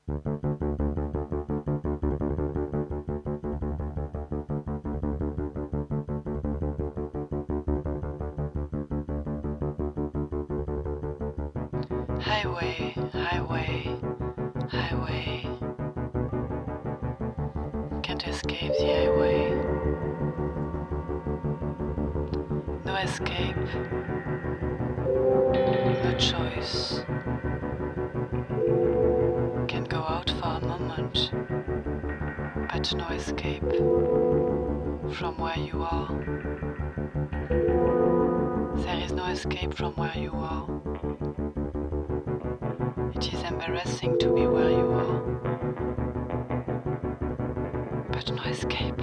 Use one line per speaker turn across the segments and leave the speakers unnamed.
Highway, highway, highway. Can't escape the highway. No escape. No choice. Can go out for a moment, but no escape from where you are. There is no escape from where you are. It is embarrassing to be where you are, but no escape.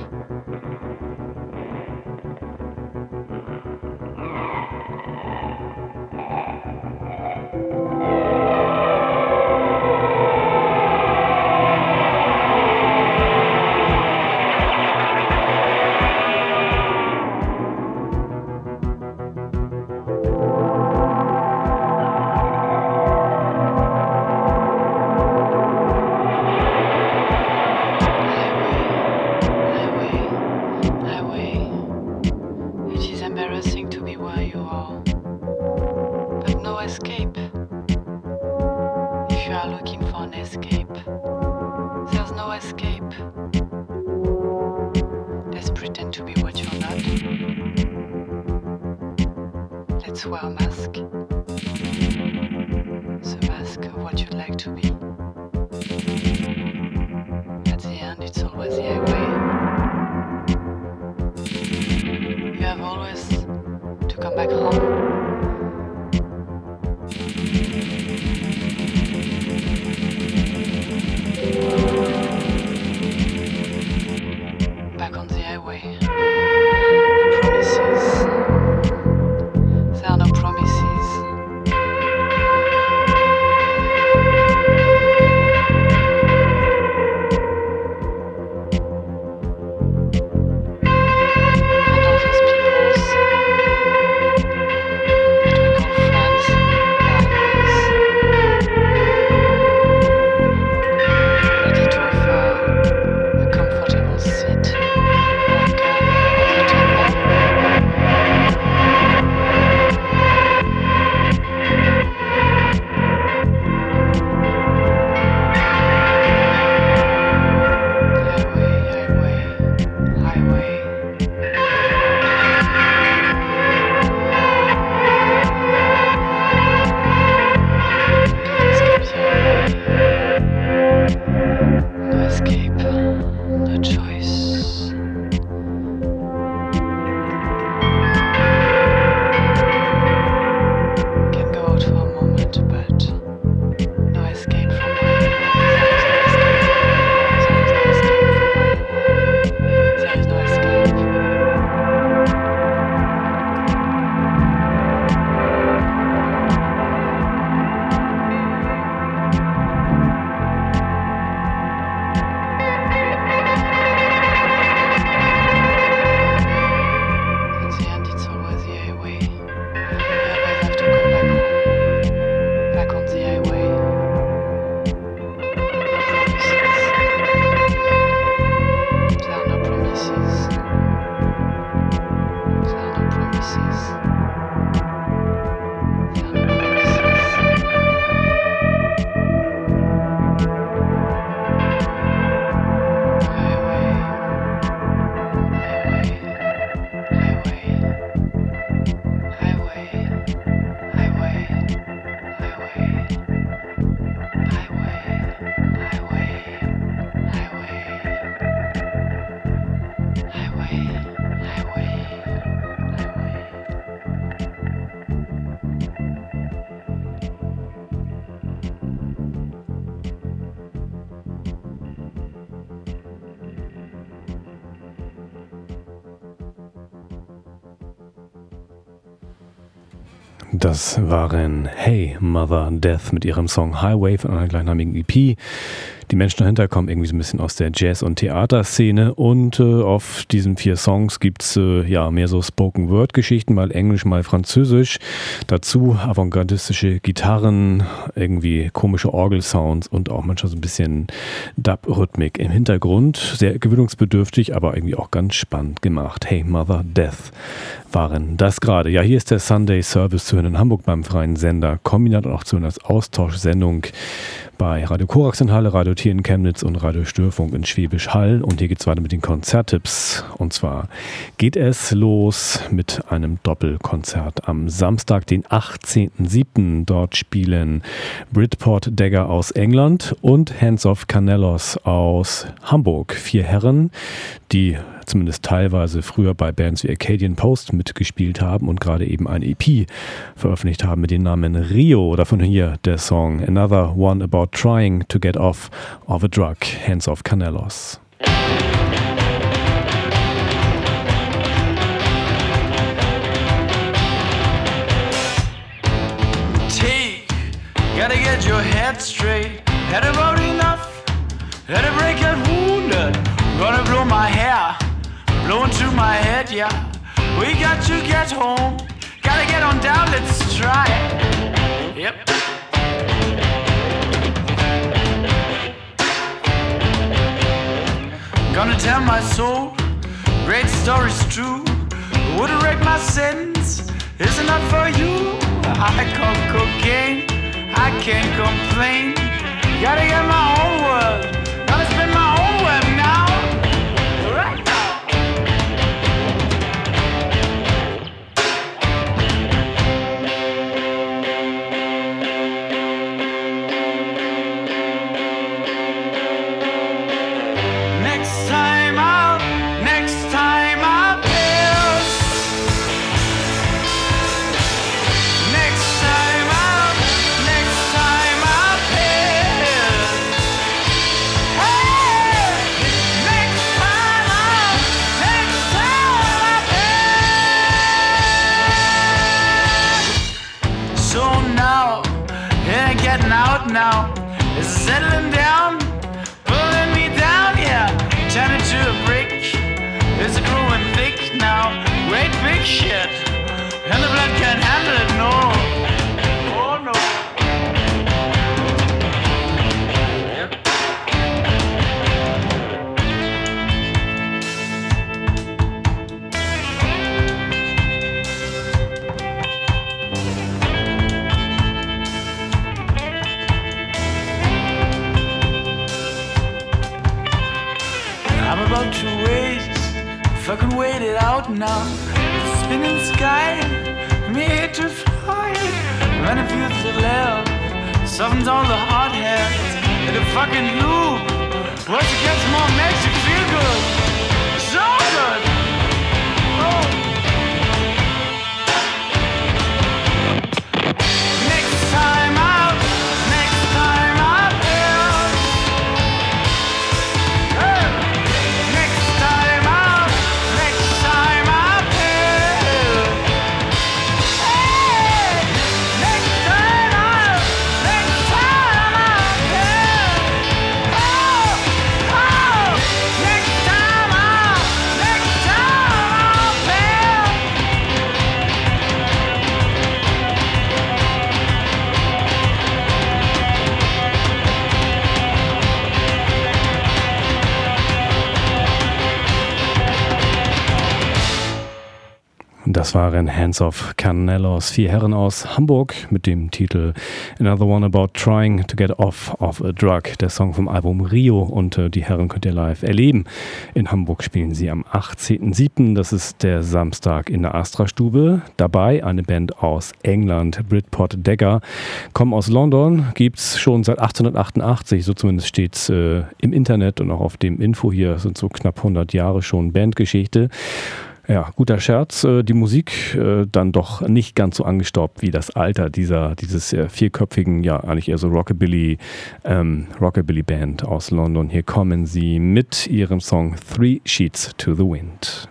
Das waren Hey Mother Death mit ihrem Song Highway von einer gleichnamigen EP. Die Menschen dahinter kommen irgendwie so ein bisschen aus der Jazz- und Theaterszene und auf diesen 4 Songs gibt es ja mehr so Spoken-Word-Geschichten, mal Englisch, mal Französisch. Dazu avantgardistische Gitarren, irgendwie komische Orgelsounds und auch manchmal so ein bisschen Dub-Rhythmik im Hintergrund. Sehr gewöhnungsbedürftig, aber irgendwie auch ganz spannend gemacht. Hey Mother Death waren das gerade. Ja, hier ist der Sunday Service zu hören in Hamburg beim Freien Sender. Kombinat auch zu hören als Austauschsendung bei Radio Korax in Halle, Radio Tier in Chemnitz und Radio Störfunk in Schwäbisch Hall. Und hier geht es weiter mit den Konzerttipps. Und zwar geht es los mit einem Doppelkonzert am Samstag, den 18.07. Dort spielen Britport Dagger aus England und Hands of Canellos aus Hamburg. 4 Herren, die zumindest teilweise früher bei Bands wie Acadian Post mitgespielt haben und gerade eben ein EP veröffentlicht haben mit dem Namen Rio. Davon hier der Song Another One About Trying to Get Off of a Drug, Hands of Canellos.
Take, gotta get your head straight. Had about enough, had to break that wounded. Gonna blow my hair, blowing through my head, yeah. We got to get home, gotta get on down, let's try it. Yep. Gonna tell my soul, great stories true. Wouldn't wreck my sins, is it not for you? I call cocaine, I can't complain. Gotta get my own world, gotta spin my own web now. Right now. Next time out, pills. Next time out, pills. Hey, next time out, pills. So now, yeah, getting out now, is settling down, pulling me down, yeah, turning to a brick. It's growing thick now, great big shit, and the blood can't handle it, no. Oh no. I'm about to fucking wait it out now. The spinning sky, me hate to fly. When it feels the love, softens all the hard heads. In the fucking loop, once it gets more, makes you feel good. So good. Oh. Next time out, pills. Hey. Next time out, pills. Hey. Next time out, pills. Oh, oh. Next time out, pills.
Das waren Hands of Canellos, 4 Herren aus Hamburg mit dem Titel Another One About Trying to Get Off of a Drug, der Song vom Album Rio, und die Herren könnt ihr live erleben. In Hamburg spielen sie am 18.07., das ist der Samstag in der Astra-Stube. Dabei eine Band aus England, Britport Dagger, kommen aus London, gibt's schon seit 1888, so zumindest steht's im Internet und auch auf dem Info hier, sind so knapp 100 Jahre schon Bandgeschichte. Ja, guter Scherz. Die Musik dann doch nicht ganz so angestaubt wie das Alter dieses vierköpfigen, ja eigentlich eher so Rockabilly-Band aus London. Hier kommen sie mit ihrem Song Three Sheets to the Wind.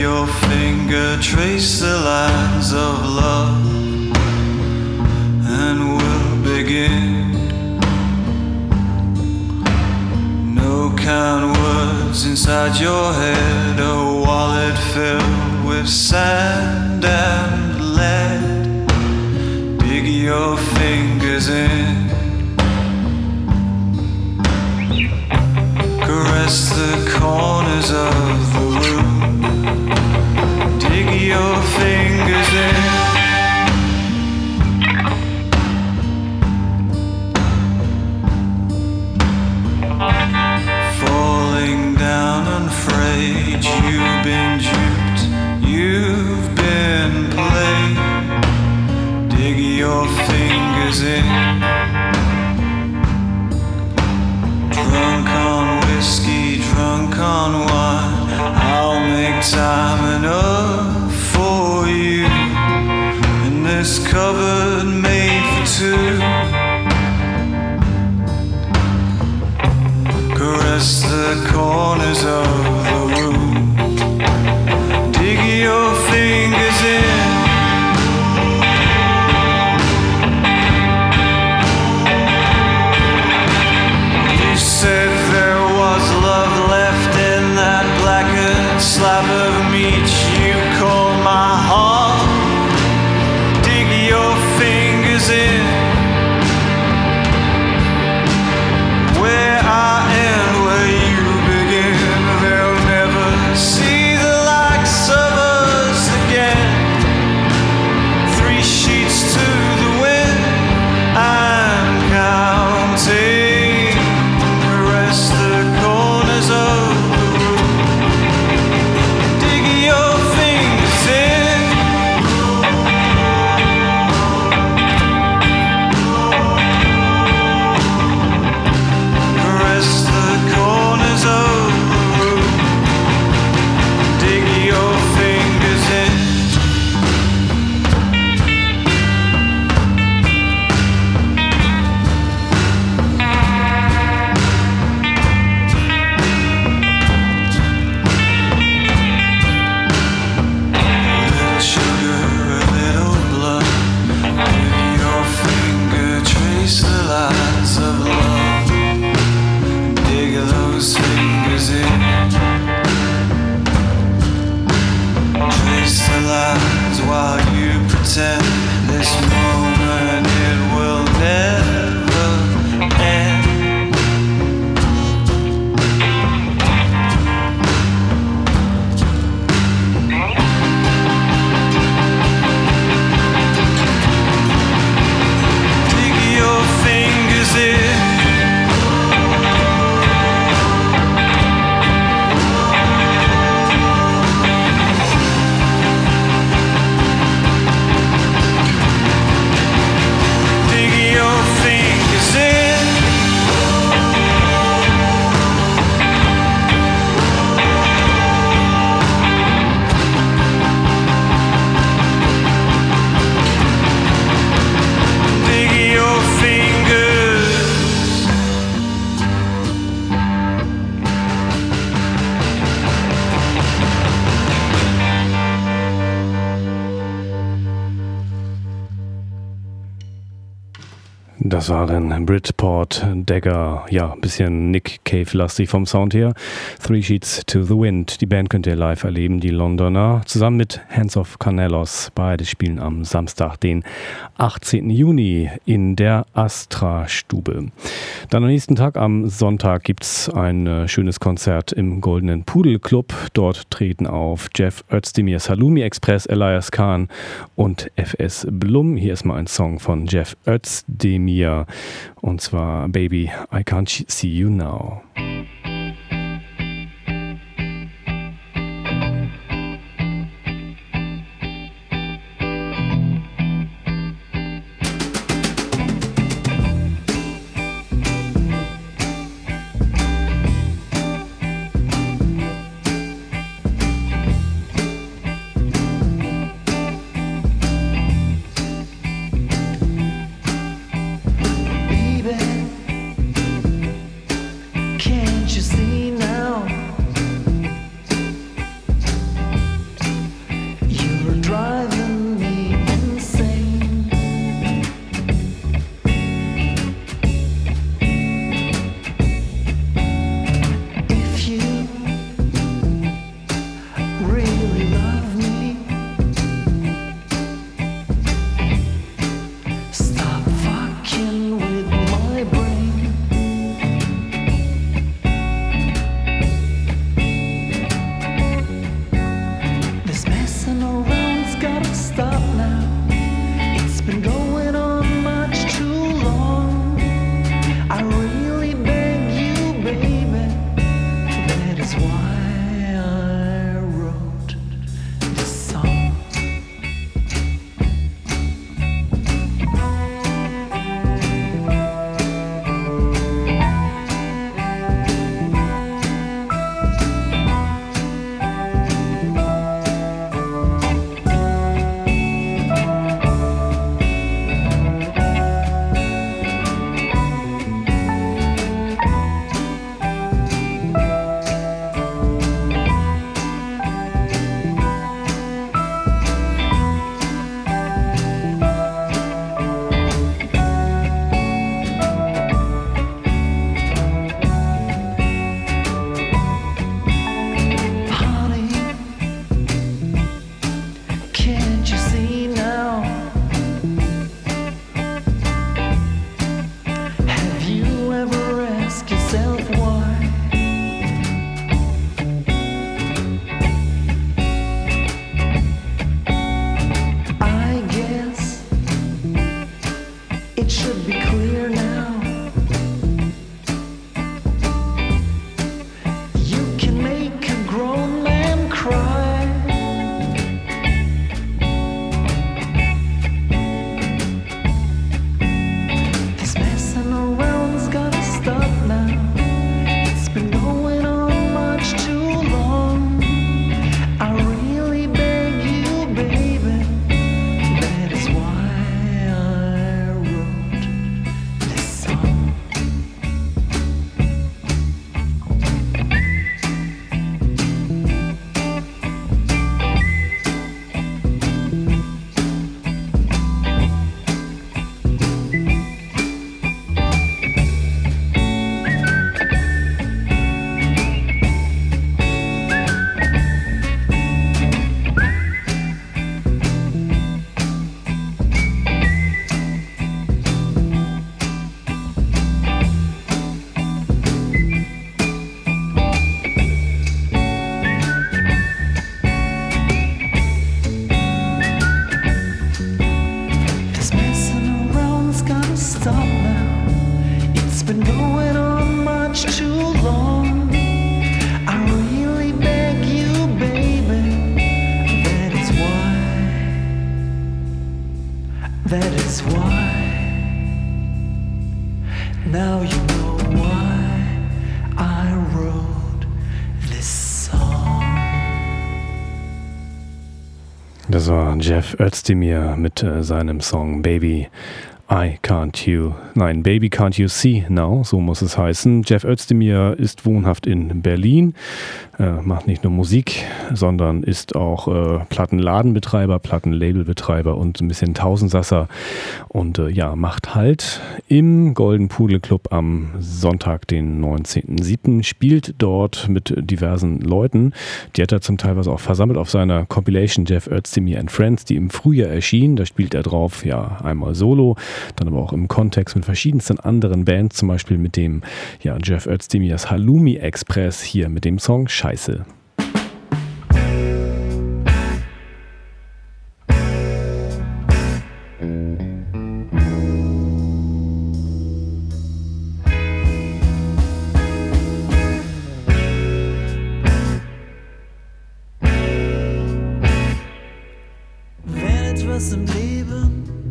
your finger trace the lines of love, and we'll begin. No kind words inside your head, a wallet filled with sand and lead. Dig your fingers in, caress the corners of the room. Dig your fingers in, falling down unafraid. You've been duped, you've been played. Dig your fingers in, drunk on whiskey, drunk on wine. I'll make time enough for you in this cupboard made for two. Caress the corners of the room. Dig your fingers in, you said there was love left in that blackened slab of meat you call my heart. Dig your fingers in, where I end, where you begin. They'll never see the likes of us again. 3 sheets to the wind, I'm counting. Caress the corners of the room. Dig your fingers in, caress the corners of the room. Dig your fingers in. A little sugar, a little blood. Dig your finger, trace the lines of love. Dig those fingers in, trace the lines while you pretend this moment it will never end. Dig your fingers in, dig your fingers in, dig your fingers.
Das waren Britport Dagger, ja, ein bisschen Nick Cave-lastig vom Sound her. 3 Sheets to the Wind, die Band könnt ihr live erleben, die Londoner, zusammen mit Hands of Canellos. Beide spielen am Samstag, den 18. Juni in der Astra-Stube. Dann am nächsten Tag, am Sonntag, gibt es ein schönes Konzert im Goldenen Pudel Club. Dort treten auf Jeff Özdemir, Salumi Express, Elias Khan und FS Blum. Hier ist mal ein Song von Jeff Özdemir, und zwar Baby, I Can't See You Now.
Can't you
is why. Now you know why I wrote this song.
Das war Jeff Özdemir mit seinem Song Baby Can't You See Now, so muss es heißen. Jeff Özdemir ist wohnhaft in Berlin, macht nicht nur Musik, sondern ist auch Plattenladenbetreiber, Plattenlabelbetreiber und ein bisschen Tausendsasser und macht halt im Golden Pudel Club am Sonntag, den 19.07. spielt dort mit diversen Leuten. Die hat er zum Teil auch versammelt auf seiner Compilation Jeff Özdemir and Friends, die im Frühjahr erschien. Da spielt er drauf, einmal solo, dann aber auch im Kontext mit verschiedensten anderen Bands, zum Beispiel mit dem Jeff Özdemirs Halloumi Express hier mit dem Song Scheiße.
Wenn etwas im Leben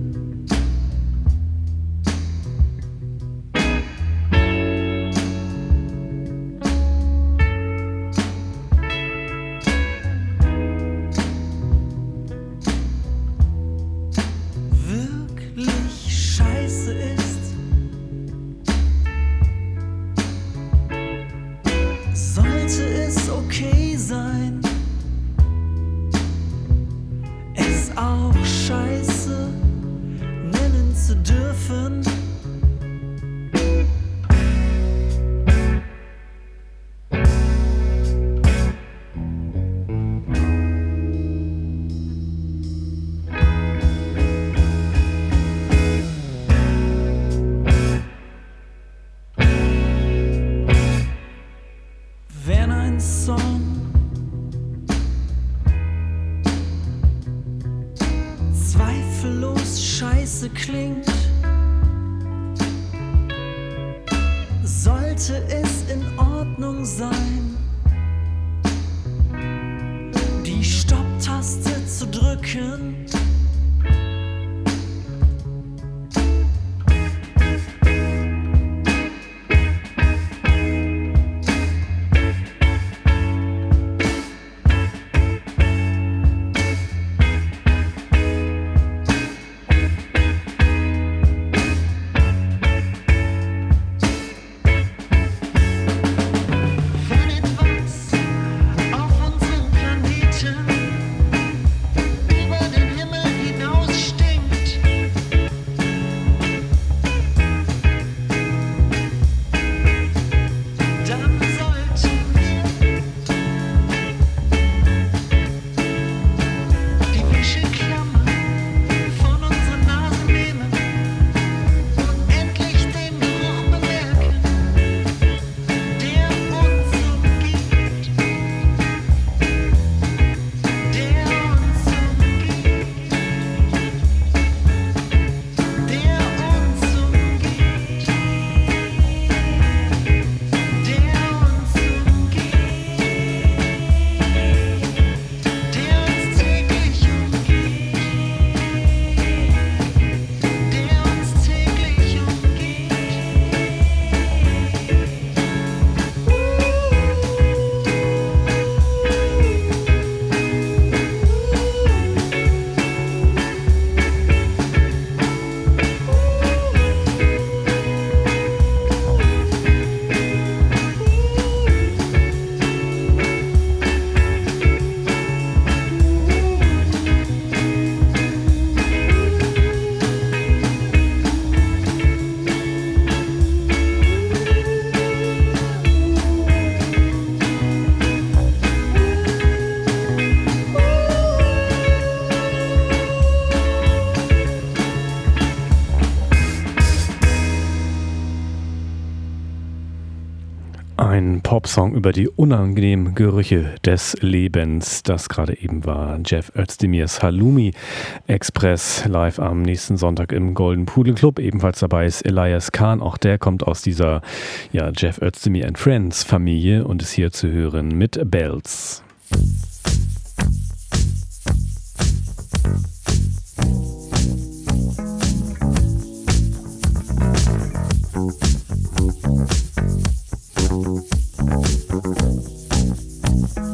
klingt, sollte es in Ordnung sein, die Stopptaste zu drücken.
Ein Popsong über die unangenehmen Gerüche des Lebens. Das gerade eben war Jeff Özdemirs Halloumi Express live am nächsten Sonntag im Golden Pudel Club. Ebenfalls dabei ist Elias Khan. Auch der kommt aus dieser Jeff Özdemir and Friends Familie und ist hier zu hören mit Bells.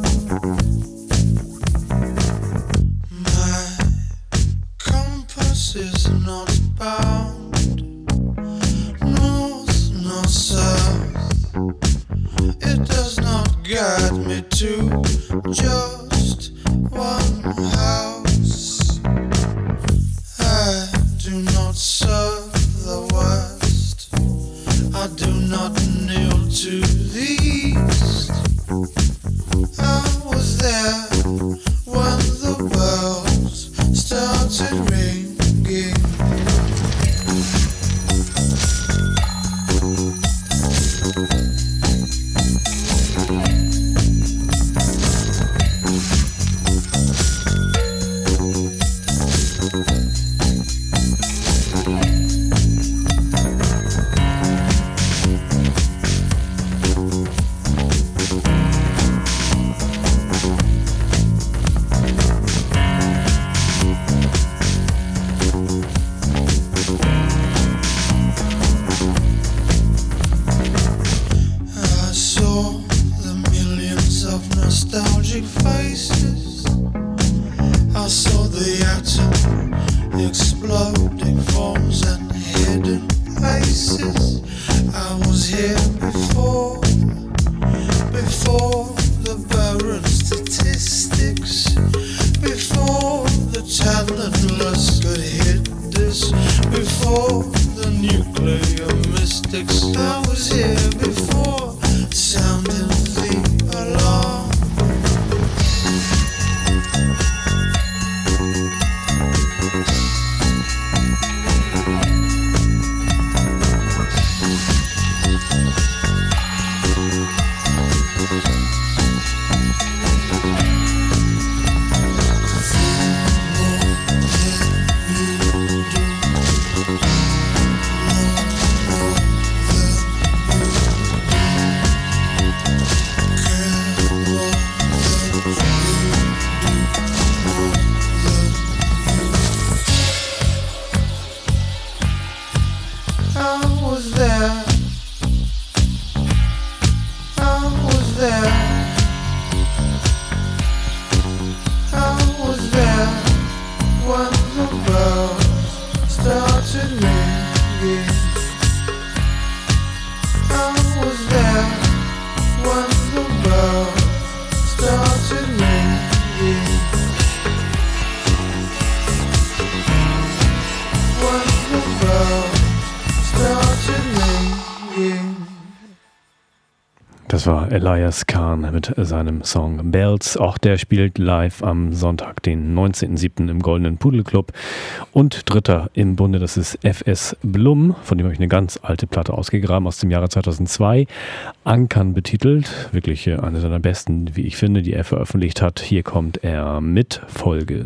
Das war Elias Kahn mit seinem Song Bells. Auch der spielt live am Sonntag, den 19.07. im Goldenen Pudelclub. Und Dritter im Bunde, das ist FS Blum, von dem habe ich eine ganz alte Platte ausgegraben aus dem Jahre 2002. Ankern betitelt, wirklich eine seiner besten, wie ich finde, die er veröffentlicht hat. Hier kommt er mit Folge.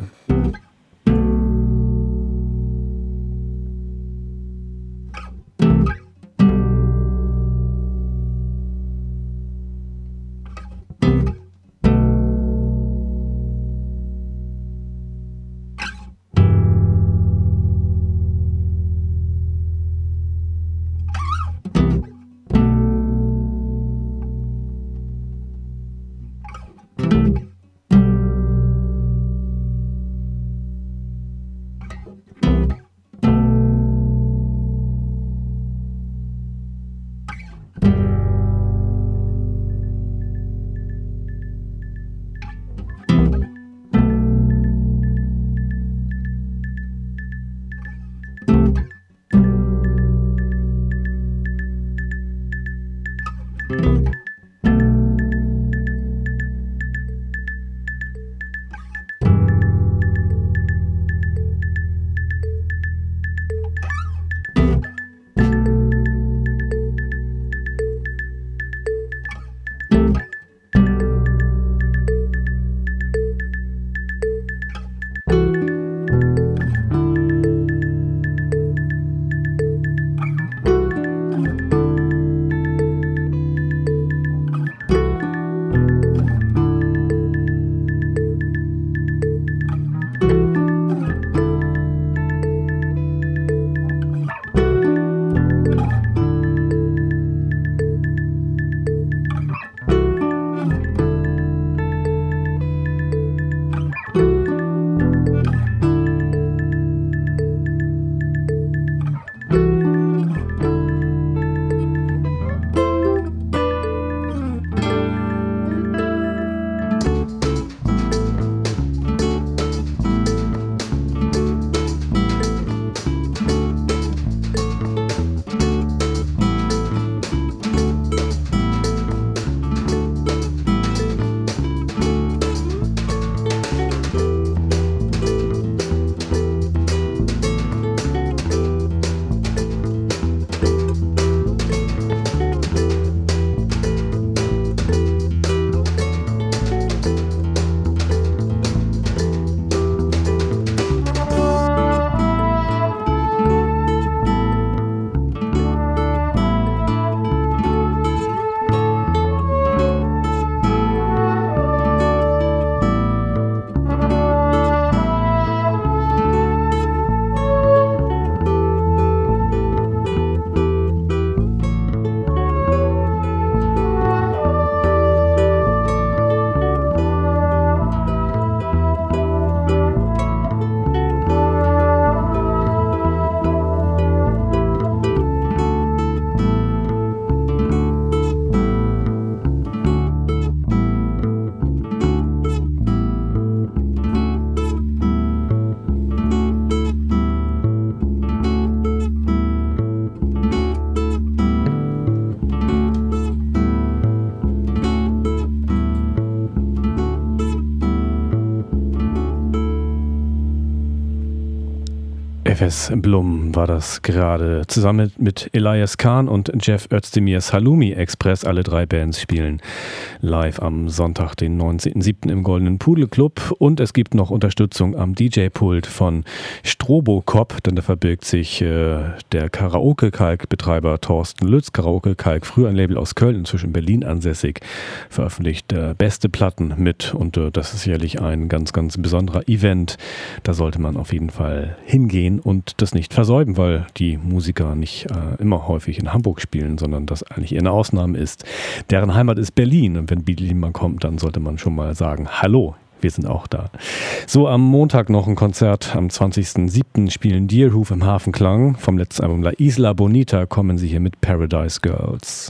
FS Blum war das gerade. Zusammen mit Elias Kahn und Jeff Özdemirs Halloumi Express. Alle drei Bands spielen live am Sonntag, den 19.07. im Goldenen Pudel Club. Und es gibt noch Unterstützung am DJ-Pult von Strobocop, denn da verbirgt sich der Karaoke-Kalk-Betreiber Thorsten Lütz. Karaoke-Kalk, früher ein Label aus Köln, inzwischen Berlin ansässig, veröffentlicht beste Platten mit. Und das ist sicherlich ein ganz, ganz besonderer Event. Da sollte man auf jeden Fall hingehen und das nicht versäumen, weil die Musiker nicht immer häufig in Hamburg spielen, sondern das eigentlich eher eine Ausnahme ist. Deren Heimat ist Berlin und wenn Berlin mal kommt, dann sollte man schon mal sagen, hallo, wir sind auch da. So, am Montag noch ein Konzert. Am 20.07. spielen Deerhoof im Hafenklang. Vom letzten Album La Isla Bonita kommen sie hier mit Paradise Girls.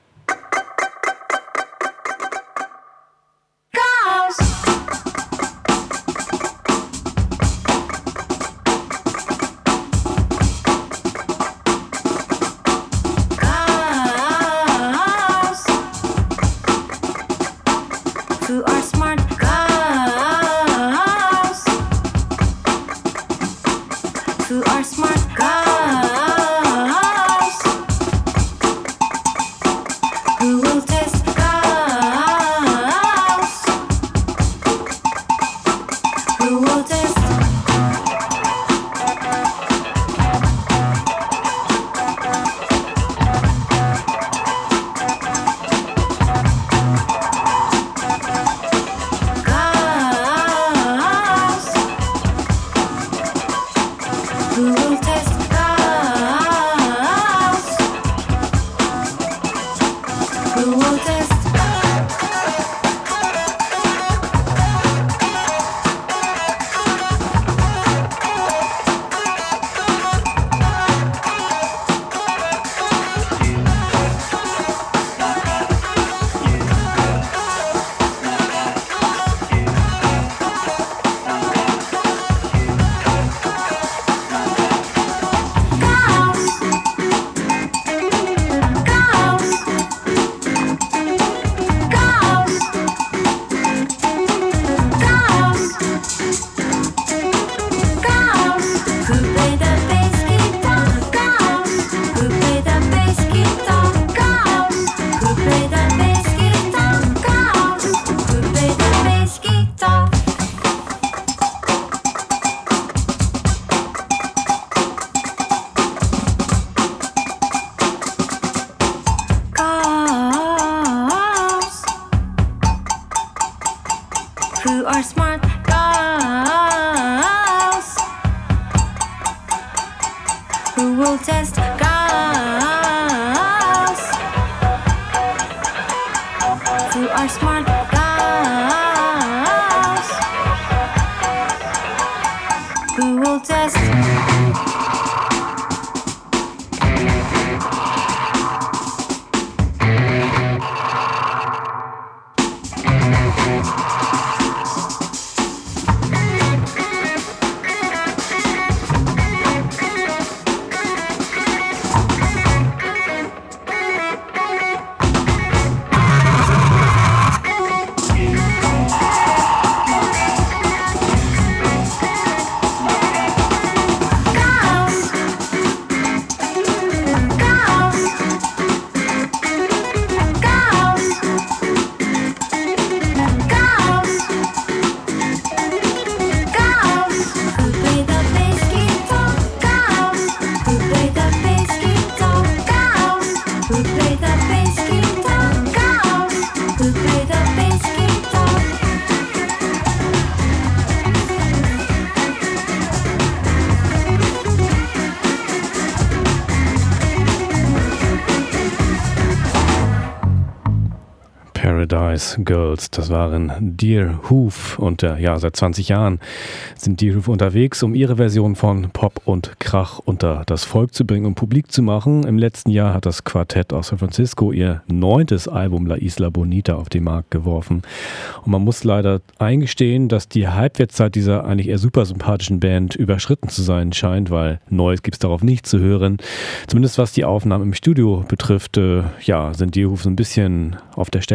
Paradise Girls, das waren Deerhoof und ja, seit 20 Jahren sind Deerhoof unterwegs, um ihre Version von Pop und Krach unter das Volk zu bringen und publik zu machen. Im letzten Jahr hat das Quartett aus San Francisco ihr 9. Album La Isla Bonita auf den Markt geworfen und man muss leider eingestehen, dass die Halbwertszeit dieser eigentlich eher super sympathischen Band überschritten zu sein scheint, weil Neues gibt es darauf nicht zu hören. Zumindest was die Aufnahmen im Studio betrifft, ja, sind Deerhoof so ein bisschen auf der Stelle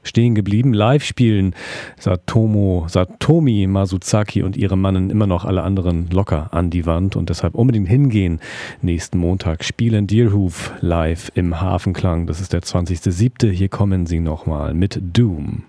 stehen geblieben. Live spielen Satomi Masuzaki und ihre Mannen immer noch alle anderen locker an die Wand und deshalb unbedingt hingehen. Nächsten Montag spielen Deerhoof live im Hafenklang. Das ist der 20.07. Hier kommen sie nochmal mit Doom.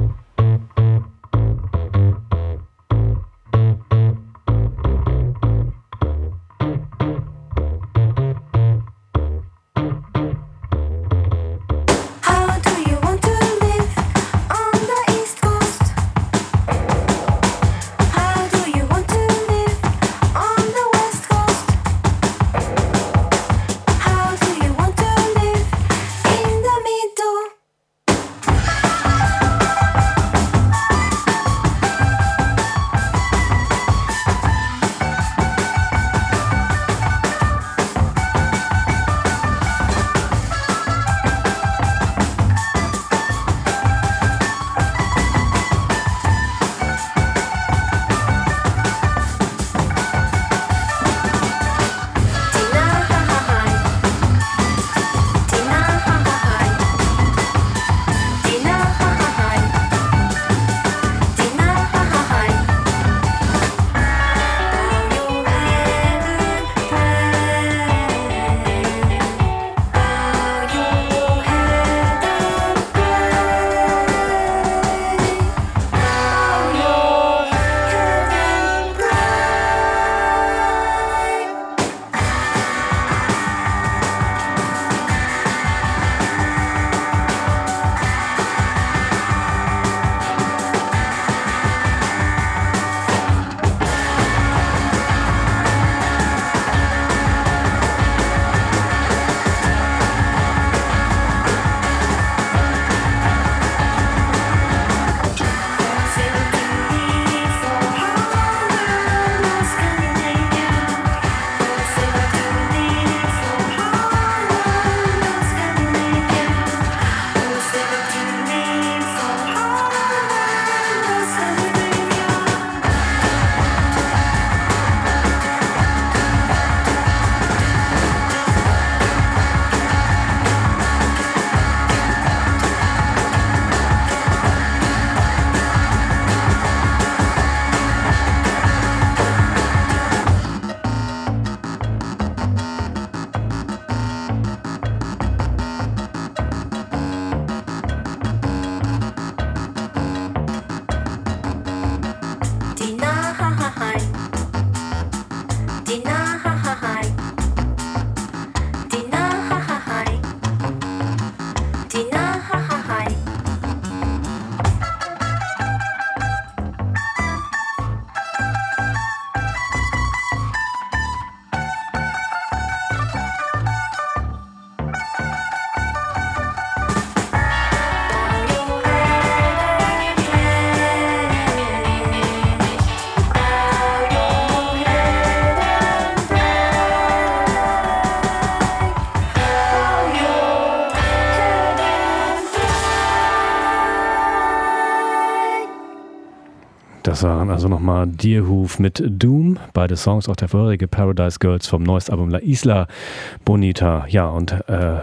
Das waren also nochmal Deerhoof mit Doom. Beide Songs, auch der vorherige Paradise Girls vom neuesten Album La Isla Bonita. Ja, und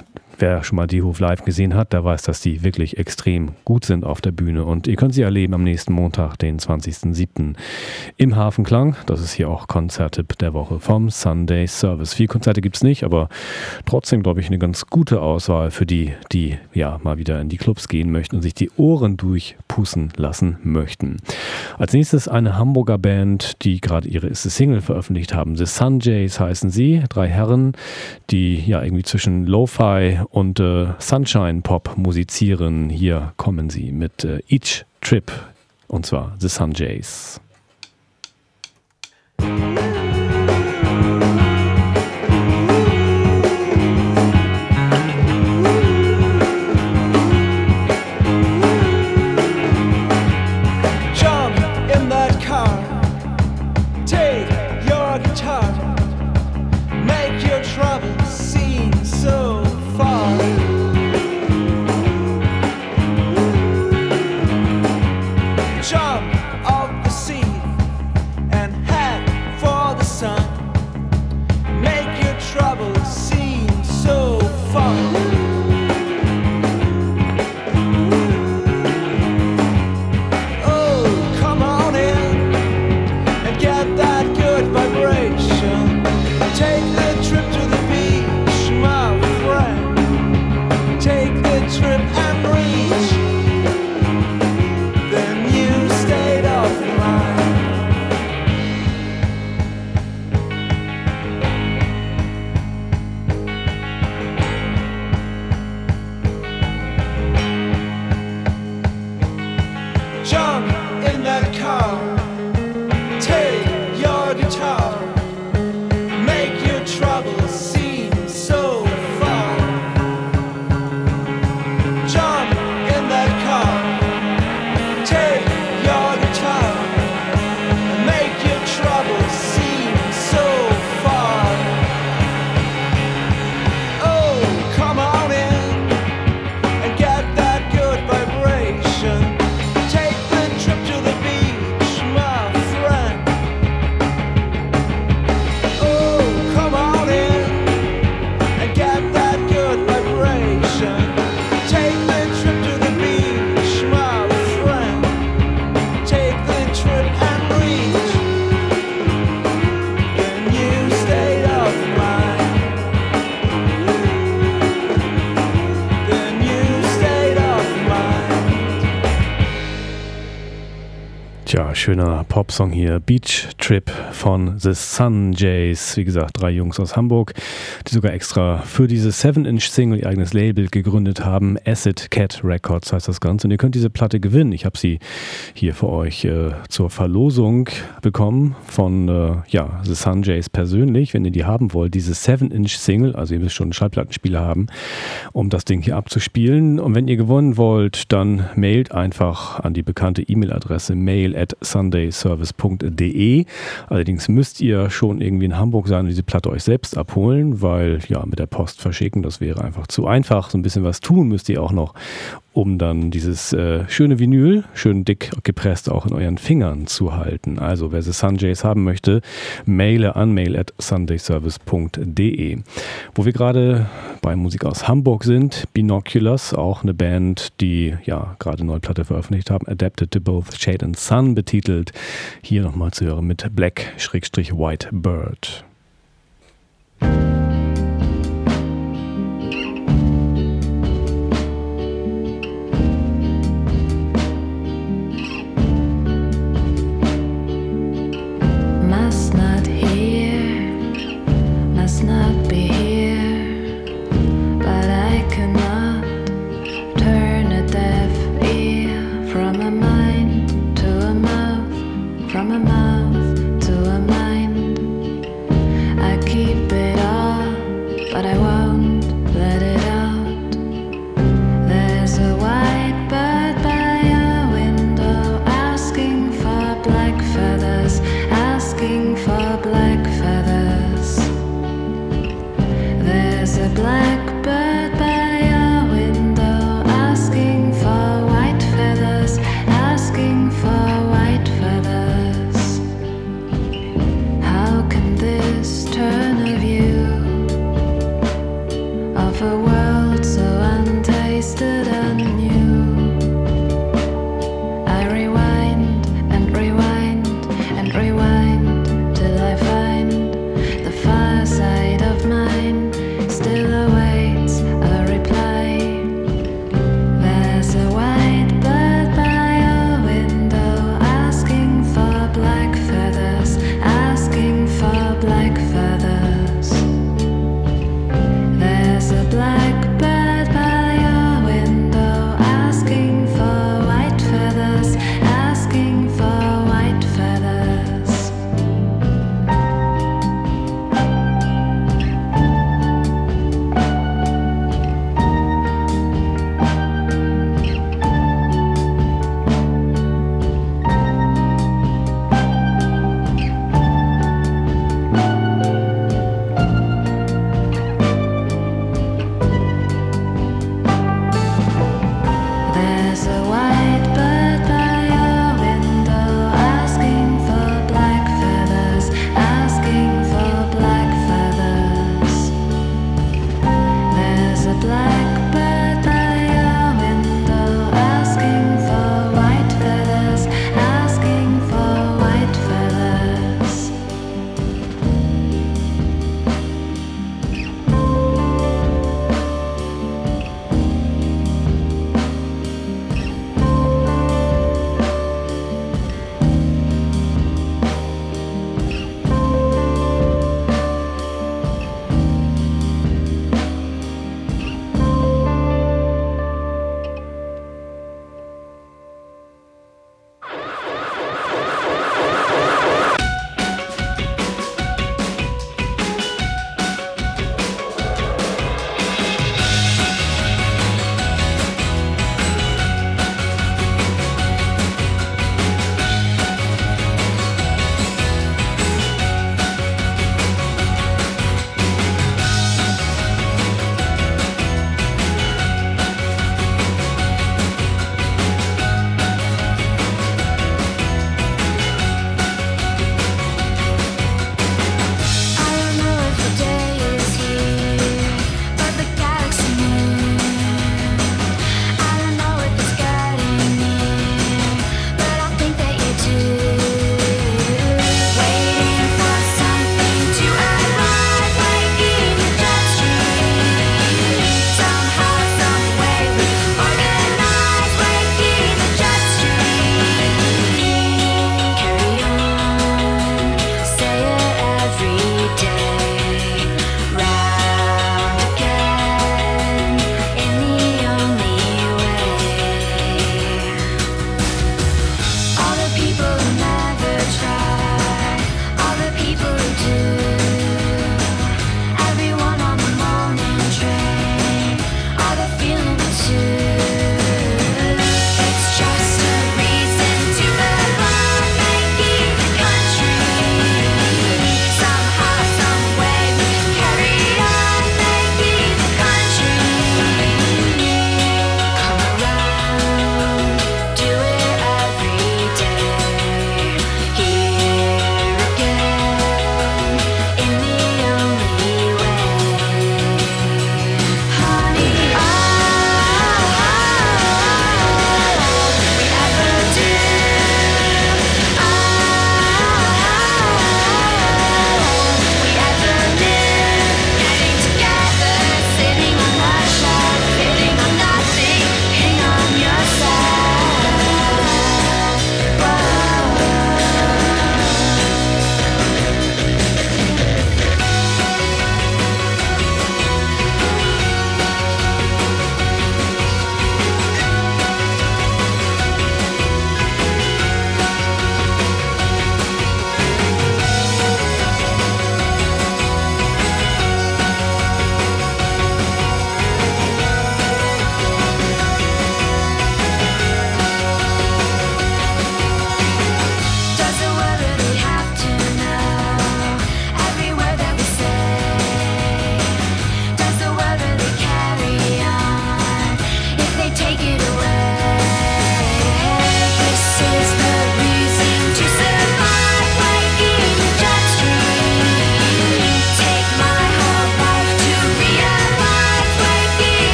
wer schon mal Deerhoof live gesehen hat, der weiß, dass die wirklich extrem gut sind auf der Bühne. Und ihr könnt sie erleben am nächsten Montag, den 20.07. im Hafenklang. Das ist hier auch Konzerttipp der Woche vom Sunday Service. 4 Konzerte gibt es nicht, aber trotzdem, glaube ich, eine ganz gute Auswahl für die, die ja mal wieder in die Clubs gehen möchten und sich die Ohren durchpussen lassen möchten. Als nächstes eine Hamburger Band, die gerade ihre erste Single veröffentlicht haben. The Sunjays heißen sie. 3 Herren, die ja irgendwie zwischen Lo-Fi und Sunshine Pop musizieren. Hier kommen sie mit Each Trip, und zwar The Sunjays.
Jump off the seat.
Ja, schöner Popsong hier. Beach Trip von The Sunjays. Wie gesagt, 3 Jungs aus Hamburg, die sogar extra für diese 7-Inch-Single ihr eigenes Label gegründet haben. Acid Cat Records heißt das Ganze. Und ihr könnt diese Platte gewinnen. Ich habe sie hier für euch zur Verlosung bekommen von The Sunjays persönlich. Wenn ihr die haben wollt, diese 7-Inch-Single, also ihr müsst schon einen Schallplattenspieler haben, um das Ding hier abzuspielen. Und wenn ihr gewonnen wollt, dann mailt einfach an die bekannte E-Mail-Adresse mail@sundayservice.de. Allerdings müsst ihr schon irgendwie in Hamburg sein und diese Platte euch selbst abholen, weil ja, mit der Post verschicken, das wäre einfach zu einfach. So ein bisschen was tun müsst ihr auch noch, um dann dieses schöne Vinyl, schön dick gepresst, auch in euren Fingern zu halten. Also wer The Sunjays haben möchte, maile an mail@sundayservice.de. Wo wir gerade bei Musik aus Hamburg sind, Binoculars, auch eine Band, die ja gerade eine neue Platte veröffentlicht haben, Adapted to Both Shade and Sun betitelt. Hier nochmal zu hören mit Black/White Bird.
Must not hear, must not be here, but I cannot turn a deaf ear from a mind to a mouth, from a mouth to a mind.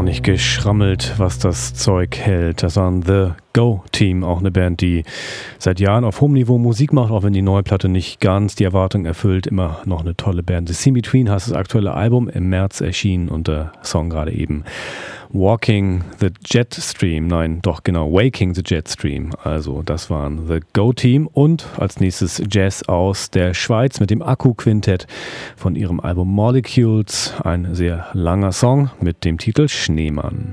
nicht geschrammelt, was das Zeug hält. Das waren The Go-Team, auch eine Band, die seit Jahren auf hohem Niveau Musik macht, auch wenn die neue Platte nicht ganz die Erwartung erfüllt. Immer noch eine tolle Band. The See Between heißt das aktuelle Album, im März erschienen und der Song gerade eben Walking the Jet Stream. Nein, doch genau, Waking the Jet Stream. Also das waren The Go-Team und als nächstes Jazz aus der Schweiz mit dem Akku-Quintett von ihrem Album Molecules. Ein sehr langer Song mit dem Titel Schneemann.